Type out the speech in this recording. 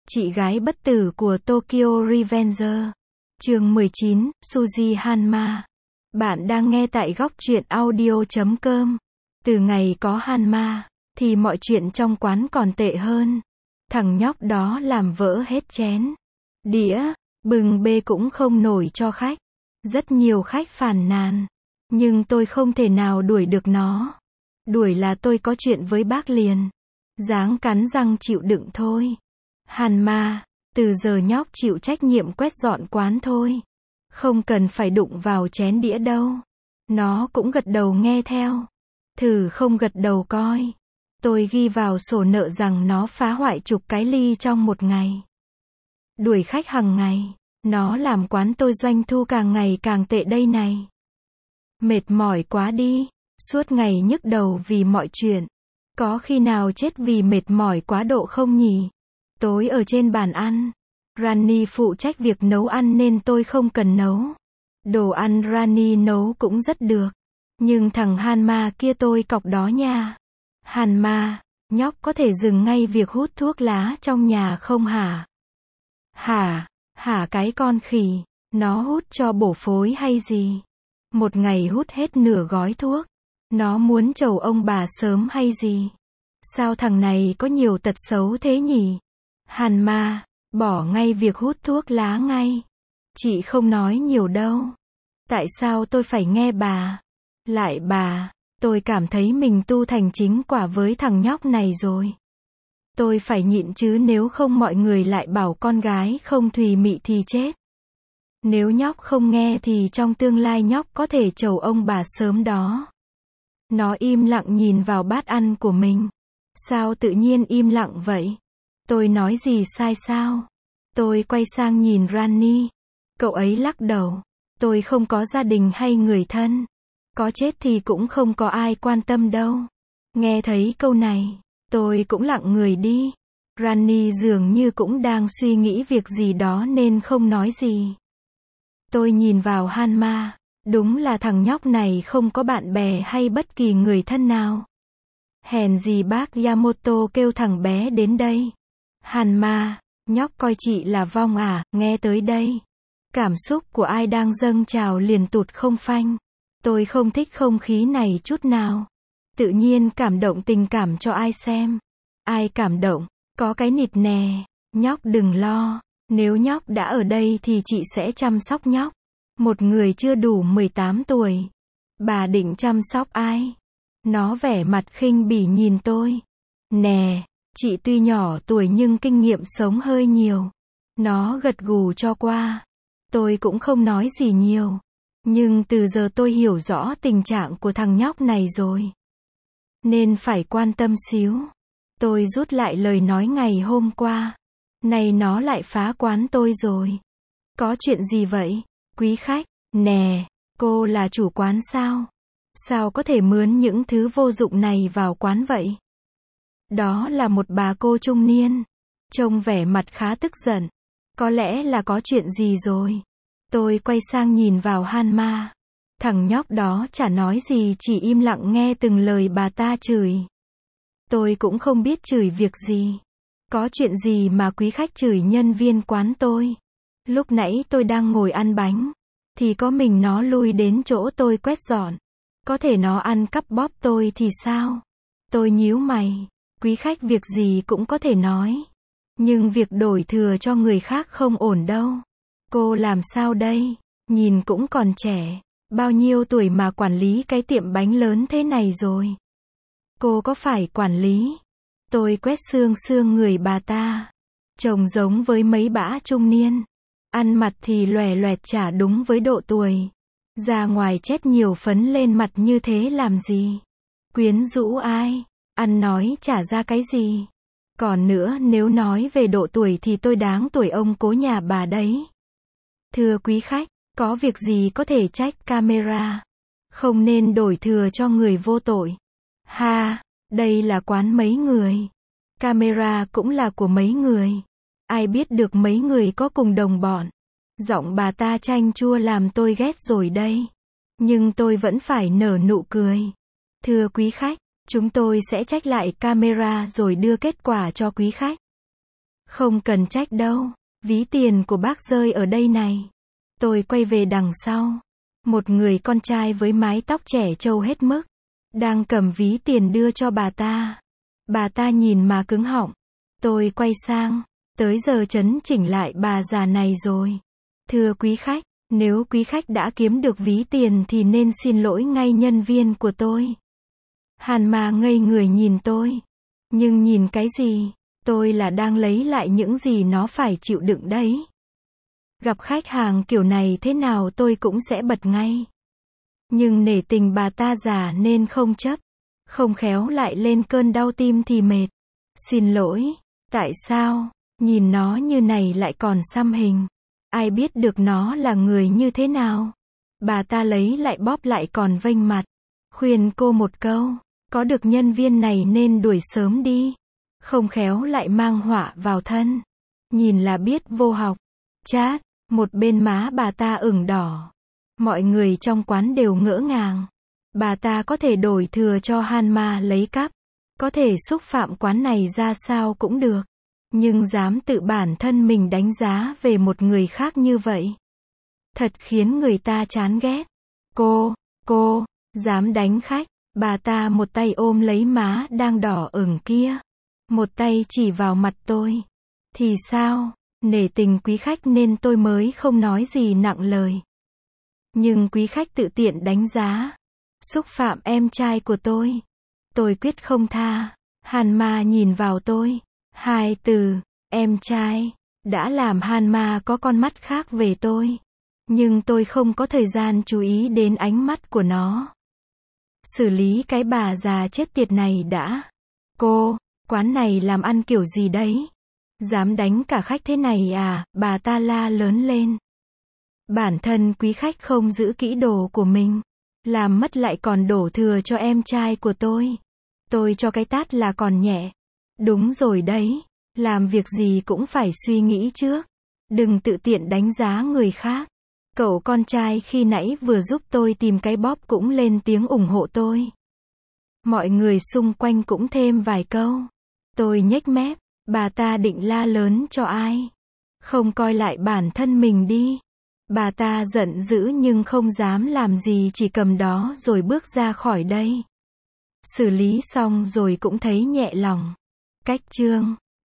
Chị gái bất tử của Tokyo Revenger. Chương 19, Suzy Hanma. Bạn đang nghe tại góc truyện audio.com. Từ ngày có Hanma, thì mọi chuyện trong quán còn tệ hơn. Thằng nhóc đó làm vỡ hết chén, đĩa, bừng bê cũng không nổi cho khách. Rất nhiều khách phàn nàn, nhưng tôi không thể nào đuổi được nó. Đuổi là tôi có chuyện với bác liền. Ráng cắn răng chịu đựng thôi. Hanma, từ giờ nhóc chịu trách nhiệm quét dọn quán thôi. Không cần phải đụng vào chén đĩa đâu. Nó cũng gật đầu nghe theo. Thử không gật đầu coi. Tôi ghi vào sổ nợ rằng nó phá hoại chục cái ly trong một ngày. Đuổi khách hàng ngày. Nó làm quán tôi doanh thu càng ngày càng tệ đây này. Mệt mỏi quá đi. Suốt ngày nhức đầu vì mọi chuyện. Có khi nào chết vì mệt mỏi quá độ không nhỉ? Tối ở trên bàn ăn, Rani phụ trách việc nấu ăn nên tôi không cần nấu. Đồ ăn Rani nấu cũng rất được. Nhưng thằng Hanma kia tôi cọc đó nha. Hanma, nhóc có thể dừng ngay việc hút thuốc lá trong nhà không hả? Hả cái con khỉ, nó hút cho bổ phối hay gì? Một ngày hút hết nửa gói thuốc. Nó muốn chầu ông bà sớm hay gì? Sao thằng này có nhiều tật xấu thế nhỉ? Hanma, bỏ ngay việc hút thuốc lá ngay. Chị không nói nhiều đâu. Tại sao tôi phải nghe bà? Lại bà, tôi cảm thấy mình tu thành chính quả với thằng nhóc này rồi. Tôi phải nhịn chứ nếu không mọi người lại bảo con gái không thùy mị thì chết. Nếu nhóc không nghe thì trong tương lai nhóc có thể chầu ông bà sớm đó. Nó im lặng nhìn vào bát ăn của mình. Sao tự nhiên im lặng vậy? Tôi nói gì sai sao? Tôi quay sang nhìn Rani. Cậu ấy lắc đầu. Tôi không có gia đình hay người thân. Có chết thì cũng không có ai quan tâm đâu. Nghe thấy câu này, tôi cũng lặng người đi. Rani dường như cũng đang suy nghĩ việc gì đó nên không nói gì. Tôi nhìn vào Hanma. Đúng là thằng nhóc này không có bạn bè hay bất kỳ người thân nào. Hèn gì bác Yamoto kêu thằng bé đến đây. Hanma, nhóc coi chị là vong à? Nghe tới đây, cảm xúc của ai đang dâng trào liền tụt không phanh. Tôi không thích không khí này chút nào. Tự nhiên cảm động tình cảm cho ai xem. Ai cảm động, có cái nịt nè. Nhóc đừng lo, nếu nhóc đã ở đây thì chị sẽ chăm sóc nhóc. Một người chưa đủ 18 tuổi. Bà định chăm sóc ai? Nó vẻ mặt khinh bỉ nhìn tôi. Nè, chị tuy nhỏ tuổi nhưng kinh nghiệm sống hơi nhiều. Nó gật gù cho qua. Tôi cũng không nói gì nhiều. Nhưng từ giờ tôi hiểu rõ tình trạng của thằng nhóc này rồi. Nên phải quan tâm xíu. Tôi rút lại lời nói ngày hôm qua. Này nó lại phá quán tôi rồi. Có chuyện gì vậy? Quý khách, nè, cô là chủ quán sao? Sao có thể mướn những thứ vô dụng này vào quán vậy? Đó là một bà cô trung niên. Trông vẻ mặt khá tức giận. Có lẽ là có chuyện gì rồi. Tôi quay sang nhìn vào Hanma. Thằng nhóc đó chả nói gì, chỉ im lặng nghe từng lời bà ta chửi. Tôi cũng không biết chửi việc gì. Có chuyện gì mà quý khách chửi nhân viên quán tôi? Lúc nãy tôi đang ngồi ăn bánh, thì có mình nó lui đến chỗ tôi quét dọn. Có thể nó ăn cắp bóp tôi thì sao? Tôi nhíu mày. Quý khách việc gì cũng có thể nói. Nhưng việc đổi thừa cho người khác không ổn đâu. Cô làm sao đây? Nhìn cũng còn trẻ. Bao nhiêu tuổi mà quản lý cái tiệm bánh lớn thế này rồi? Cô có phải quản lý? Tôi quét xương xương người bà ta. Trông giống với mấy bã trung niên. Ăn mặt thì lòe loẹt chả đúng với độ tuổi. Ra ngoài chét nhiều phấn lên mặt như thế làm gì? Quyến rũ ai? Ăn nói chả ra cái gì. Còn nữa, nếu nói về độ tuổi thì tôi đáng tuổi ông cố nhà bà đấy. Thưa quý khách, có việc gì có thể trách camera. Không nên đổi thừa cho người vô tội. Ha, đây là quán mấy người. Camera cũng là của mấy người. Ai biết được mấy người có cùng đồng bọn. Giọng bà ta chanh chua làm tôi ghét rồi đây. Nhưng tôi vẫn phải nở nụ cười. Thưa quý khách, chúng tôi sẽ check lại camera rồi đưa kết quả cho quý khách. Không cần trách đâu. Ví tiền của bác rơi ở đây này. Tôi quay về đằng sau. Một người con trai với mái tóc trẻ trâu hết mức. Đang cầm ví tiền đưa cho bà ta. Bà ta nhìn mà cứng họng. Tôi quay sang. Tới giờ chấn chỉnh lại bà già này rồi. Thưa quý khách, nếu quý khách đã kiếm được ví tiền thì nên xin lỗi ngay nhân viên của tôi. Hàn Ma ngây người nhìn tôi. Nhưng nhìn cái gì? Tôi là đang lấy lại những gì nó phải chịu đựng đấy. Gặp khách hàng kiểu này thế nào tôi cũng sẽ bật ngay. Nhưng nể tình bà ta già nên không chấp. Không khéo lại lên cơn đau tim thì mệt. Xin lỗi. Tại sao? Nhìn nó như này lại còn xăm hình. Ai biết được nó là người như thế nào? Bà ta lấy lại bóp lại còn vênh mặt. Khuyên cô một câu. Có được nhân viên này nên đuổi sớm đi. Không khéo lại mang họa vào thân. Nhìn là biết vô học. Chát. Một bên má bà ta ửng đỏ. Mọi người trong quán đều ngỡ ngàng. Bà ta có thể đổi thừa cho Han Ma lấy cắp. Có thể xúc phạm quán này ra sao cũng được. Nhưng dám tự bản thân mình đánh giá về một người khác như vậy. Thật khiến người ta chán ghét. Cô, dám đánh khách. Bà ta một tay ôm lấy má đang đỏ ửng kia. Một tay chỉ vào mặt tôi. Thì sao? Nể tình quý khách nên tôi mới không nói gì nặng lời. Nhưng quý khách tự tiện đánh giá. Xúc phạm em trai của tôi. Tôi quyết không tha. Han Ma nhìn vào tôi. Hai từ, em trai, đã làm Han Ma có con mắt khác về tôi. Nhưng tôi không có thời gian chú ý đến ánh mắt của nó. Xử lý cái bà già chết tiệt này đã. Cô, quán này làm ăn kiểu gì đấy? Dám đánh cả khách thế này à? Bà ta la lớn lên. Bản thân quý khách không giữ kỹ đồ của mình. Làm mất lại còn đổ thừa cho em trai của tôi. Tôi cho cái tát là còn nhẹ. Đúng rồi đấy. Làm việc gì cũng phải suy nghĩ trước. Đừng tự tiện đánh giá người khác. Cậu con trai khi nãy vừa giúp tôi tìm cái bóp cũng lên tiếng ủng hộ tôi. Mọi người xung quanh cũng thêm vài câu. Tôi nhếch mép. Bà ta định la lớn cho ai? Không coi lại bản thân mình đi. Bà ta giận dữ nhưng không dám làm gì, chỉ cầm đó rồi bước ra khỏi đây. Xử lý xong rồi cũng thấy nhẹ lòng. Cách chương